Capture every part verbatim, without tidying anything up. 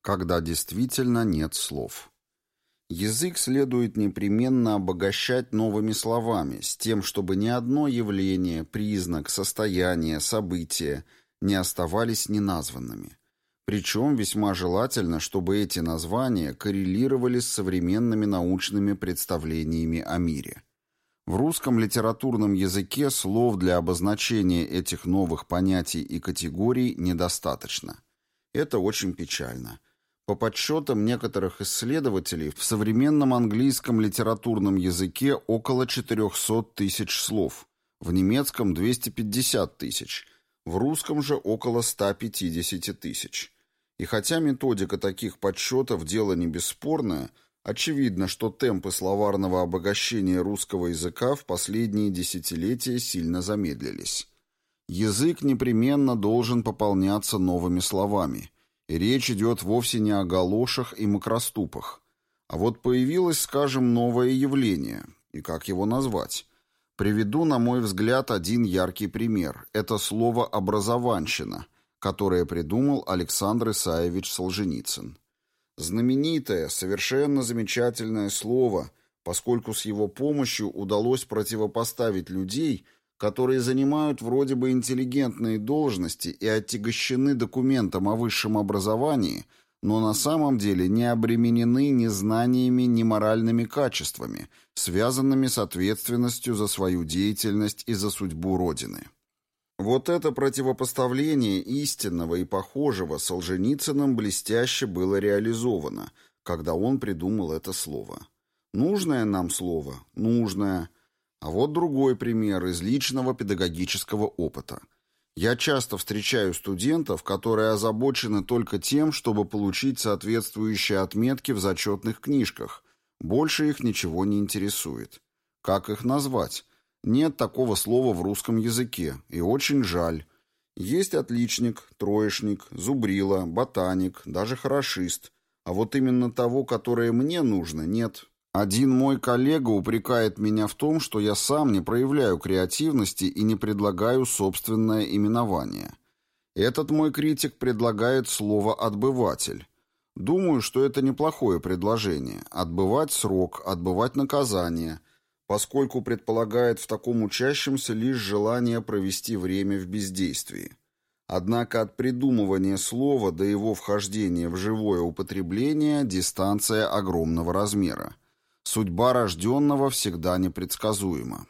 когда действительно нет слов. Язык следует непременно обогащать новыми словами, с тем, чтобы ни одно явление, признак, состояние, событие не оставались неназванными. Причем весьма желательно, чтобы эти названия коррелировали с современными научными представлениями о мире. В русском литературном языке слов для обозначения этих новых понятий и категорий недостаточно. Это очень печально. По подсчетам некоторых исследователей, в современном английском литературном языке около четыреста тысяч слов, в немецком двести пятьдесят тысяч, в русском же около ста пятидесяти тысяч. И хотя методика таких подсчетов дело не бесспорное, очевидно, что темпы словарного обогащения русского языка в последние десятилетия сильно замедлились. Язык непременно должен пополняться новыми словами, и речь идет вовсе не о галошах и макроступах. А вот появилось, скажем, новое явление, и как его назвать? Приведу, на мой взгляд, один яркий пример. Это слово «образованщина», которое придумал Александр Исаевич Солженицын. Знаменитое, совершенно замечательное слово, поскольку с его помощью удалось противопоставить людей, которые занимают вроде бы интеллигентные должности и отягощены документом о высшем образовании, но на самом деле не обременены ни знаниями, ни моральными качествами, связанными с ответственностью за свою деятельность и за судьбу Родины. Вот это противопоставление истинного и похожего Солженицыным блестяще было реализовано, когда он придумал это слово. Нужное нам слово? Нужное. А вот другой пример из личного педагогического опыта. Я часто встречаю студентов, которые озабочены только тем, чтобы получить соответствующие отметки в зачетных книжках. Больше их ничего не интересует. Как их назвать? Нет такого слова в русском языке, и очень жаль. Есть отличник, троечник, зубрила, ботаник, даже хорошист. А вот именно того, которое мне нужно, нет. Один мой коллега упрекает меня в том, что я сам не проявляю креативности и не предлагаю собственное именование. Этот мой критик предлагает слово «отбыватель». Думаю, что это неплохое предложение – отбывать срок, отбывать наказание, поскольку предполагает в таком учащемся лишь желание провести время в бездействии. Однако от придумывания слова до его вхождения в живое употребление дистанция огромного размера. Судьба рожденного всегда непредсказуема.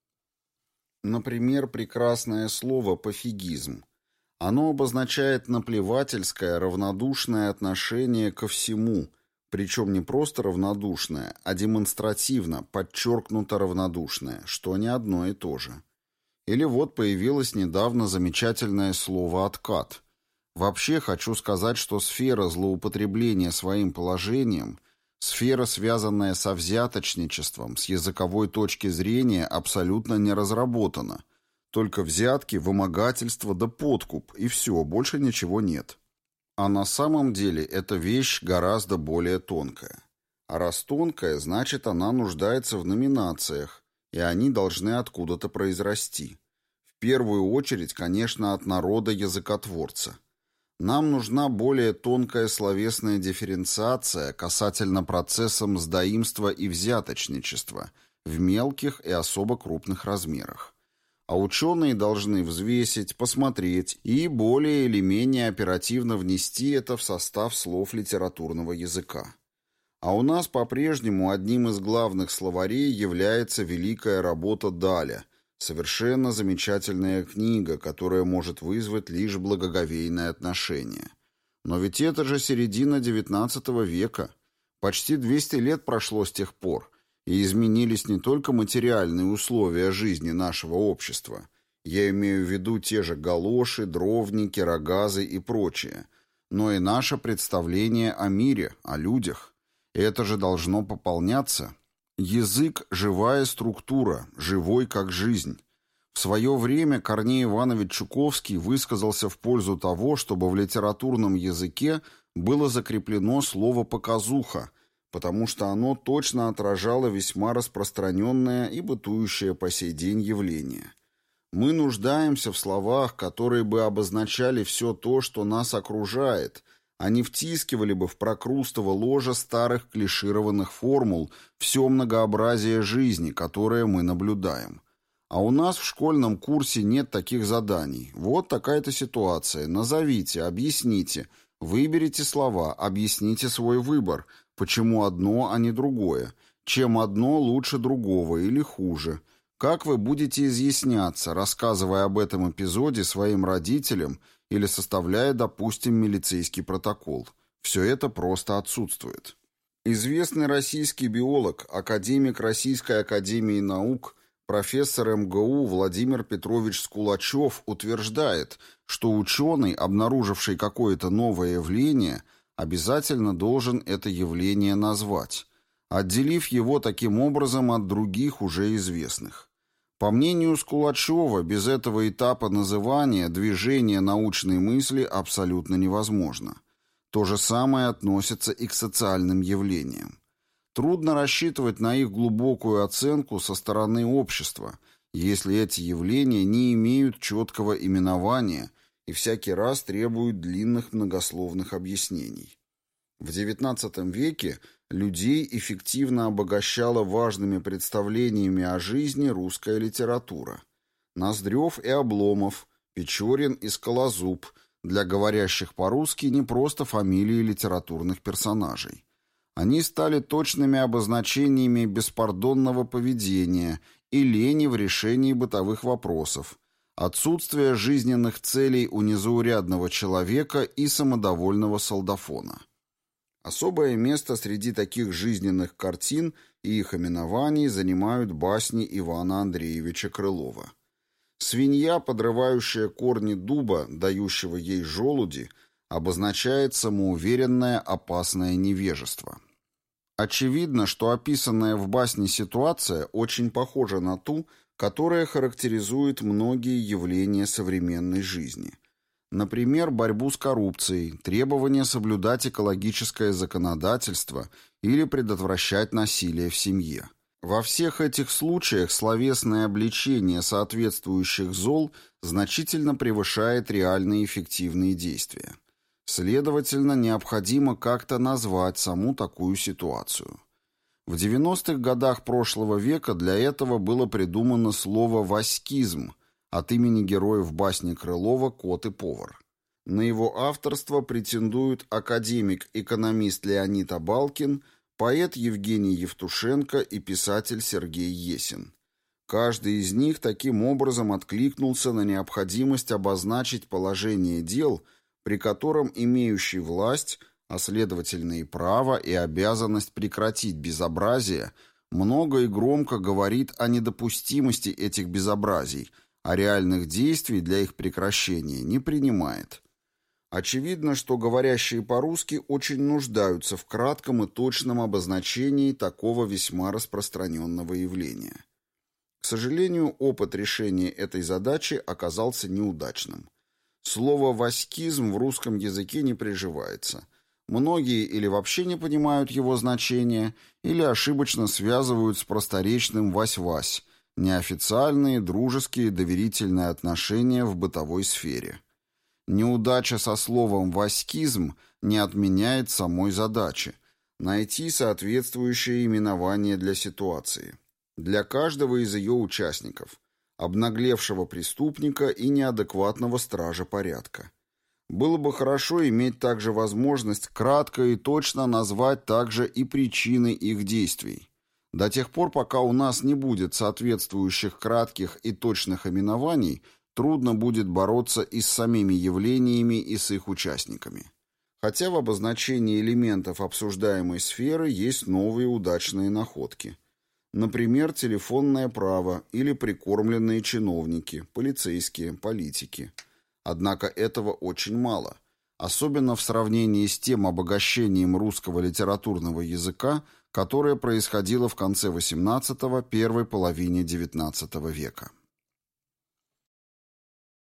Например, прекрасное слово «пофигизм». Оно обозначает наплевательское, равнодушное отношение ко всему, причем не просто равнодушное, а демонстративно, подчеркнуто равнодушное, что не одно и то же. Или вот появилось недавно замечательное слово «откат». Вообще хочу сказать, что сфера злоупотребления своим положением – сфера, связанная со взяточничеством, с языковой точки зрения абсолютно не разработана. Только взятки, вымогательство да подкуп, и все, больше ничего нет. А на самом деле эта вещь гораздо более тонкая. А раз тонкая, значит она нуждается в номинациях, и они должны откуда-то произрасти. В первую очередь, конечно, от народа-языкотворца. Нам нужна более тонкая словесная дифференциация касательно процесса мздоимства и взяточничества в мелких и особо крупных размерах. А ученые должны взвесить, посмотреть и более или менее оперативно внести это в состав слов литературного языка. А у нас по-прежнему одним из главных словарей является великая работа Даля, совершенно замечательная книга, которая может вызвать лишь благоговейное отношение. Но ведь это же середина девятнадцатого века. Почти двести лет прошло с тех пор, и изменились не только материальные условия жизни нашего общества. Я имею в виду те же галоши, дровники, рогазы и прочее, но и наше представление о мире, о людях. Это же должно пополняться. Язык – живая структура, живой как жизнь. В свое время Корней Иванович Чуковский высказался в пользу того, чтобы в литературном языке было закреплено слово «показуха», потому что оно точно отражало весьма распространенное и бытующее по сей день явление. Мы нуждаемся в словах, которые бы обозначали все то, что нас окружает, они втискивали бы в прокрустово ложе старых клишированных формул все многообразие жизни, которое мы наблюдаем. А у нас в школьном курсе нет таких заданий. Вот такая-то ситуация. Назовите, объясните, выберите слова, объясните свой выбор, почему одно, а не другое, чем одно лучше другого или хуже. Как вы будете изъясняться, рассказывая об этом эпизоде своим родителям или составляя, допустим, милицейский протокол? Все это просто отсутствует. Известный российский биолог, академик Российской академии наук, профессор эм гэ у Владимир Петрович Скулачев утверждает, что ученый, обнаруживший какое-то новое явление, обязательно должен это явление назвать, отделив его таким образом от других уже известных. По мнению Скулачева, без этого этапа называния движение научной мысли абсолютно невозможно. То же самое относится и к социальным явлениям. Трудно рассчитывать на их глубокую оценку со стороны общества, если эти явления не имеют четкого именования и всякий раз требуют длинных многословных объяснений. В девятнадцатом веке людей эффективно обогащала важными представлениями о жизни русская литература. Ноздрев и Обломов, Печорин и Скалозуб для говорящих по-русски не просто фамилии литературных персонажей. Они стали точными обозначениями беспардонного поведения и лени в решении бытовых вопросов, отсутствия жизненных целей у незаурядного человека и самодовольного солдафона. Особое место среди таких жизненных картин и их именований занимают басни Ивана Андреевича Крылова. Свинья, подрывающая корни дуба, дающего ей желуди, обозначает самоуверенное опасное невежество. Очевидно, что описанная в басне ситуация очень похожа на ту, которая характеризует многие явления современной жизни. Например, борьбу с коррупцией, требование соблюдать экологическое законодательство или предотвращать насилие в семье. Во всех этих случаях словесное обличение соответствующих зол значительно превышает реальные эффективные действия. Следовательно, необходимо как-то назвать саму такую ситуацию. В девяностых годах прошлого века для этого было придумано слово «васькизм» от имени героев басни Крылова «Кот и повар». На его авторство претендуют академик-экономист Леонид Абалкин, поэт Евгений Евтушенко и писатель Сергей Есин. Каждый из них таким образом откликнулся на необходимость обозначить положение дел, при котором имеющий власть, а следовательно и право, и обязанность прекратить безобразие, много и громко говорит о недопустимости этих безобразий, а реальных действий для их прекращения не принимает. Очевидно, что говорящие по-русски очень нуждаются в кратком и точном обозначении такого весьма распространенного явления. К сожалению, опыт решения этой задачи оказался неудачным. Слово «васькизм» в русском языке не приживается. Многие или вообще не понимают его значения, или ошибочно связывают с просторечным «вась-вась», неофициальные, дружеские, доверительные отношения в бытовой сфере. Неудача со словом «васькизм» не отменяет самой задачи – найти соответствующее именование для ситуации. Для каждого из ее участников – обнаглевшего преступника и неадекватного стража порядка. Было бы хорошо иметь также возможность кратко и точно назвать также и причины их действий. До тех пор, пока у нас не будет соответствующих кратких и точных именований, трудно будет бороться и с самими явлениями, и с их участниками. Хотя в обозначении элементов обсуждаемой сферы есть новые удачные находки. Например, телефонное право или прикормленные чиновники, полицейские, политики. Однако этого очень мало, особенно в сравнении с тем обогащением русского литературного языка, которое происходило в конце восемнадцатого – первой половине девятнадцатого века.